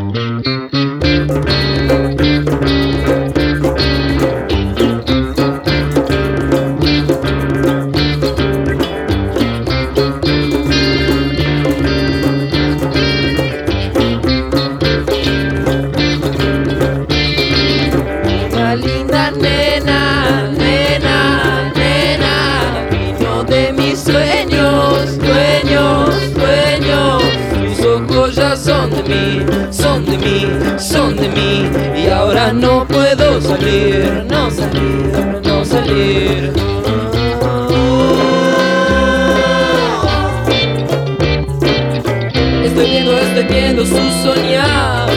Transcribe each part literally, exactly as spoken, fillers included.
Linda nena, nena, nena, vino de mis sueños, sueños, sueños. Tus ojos ya son de mí, son de mí, son de mí. Y ahora no puedo salir, no salir, no salir. Estoy viendo, estoy viendo su soñar.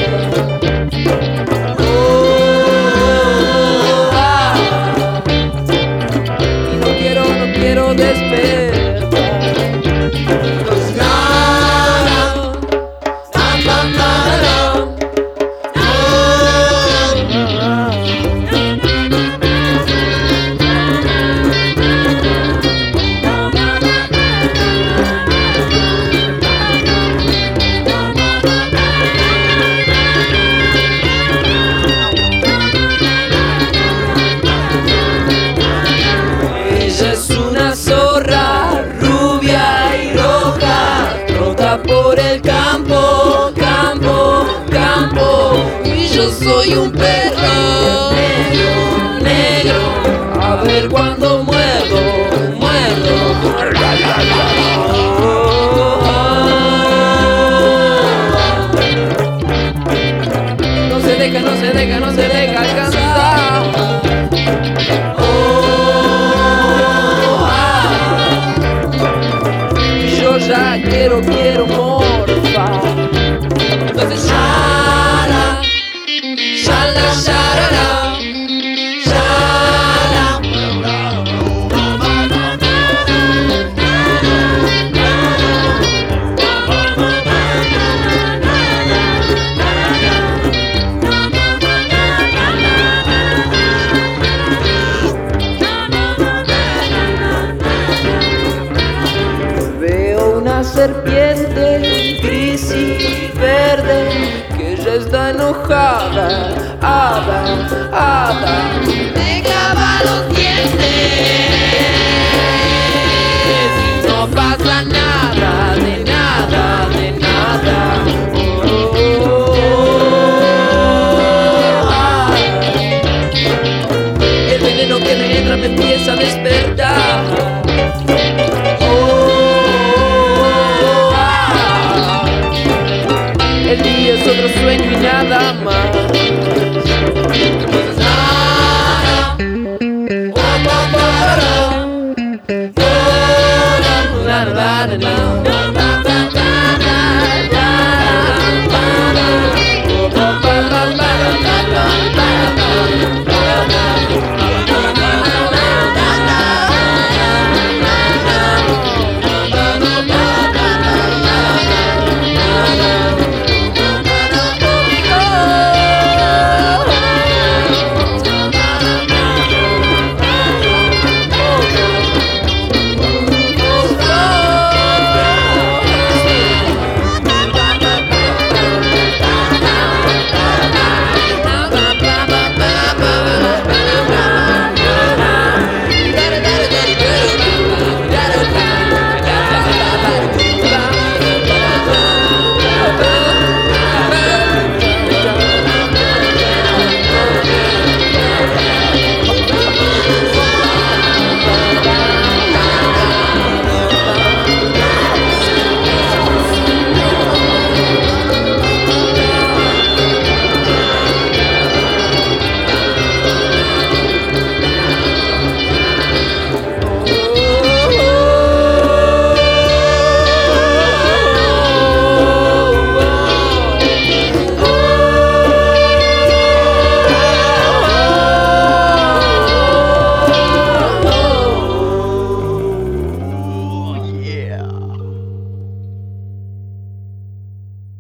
Quiero despertar. Pues nada, nada, nada, ella es una zorra rubia y roja, rota por el campo, campo, campo. Y yo soy un perro negro, negro. A ver cuando muerdo, muerdo. No se deja, no se deja, no se deja alcanzar. Ya quiero, quiero morfar. Entonces shala, shala, shala, shala. Una serpiente gris y verde que ya está enojada, hada, hada. Me clava los dientes y no pasa nada, de nada, de nada. Oh, oh, oh, ah. El veneno que me entra me empieza a despertar. El día es otro sueño y nada más. Nada, nada, nada, nada, nada.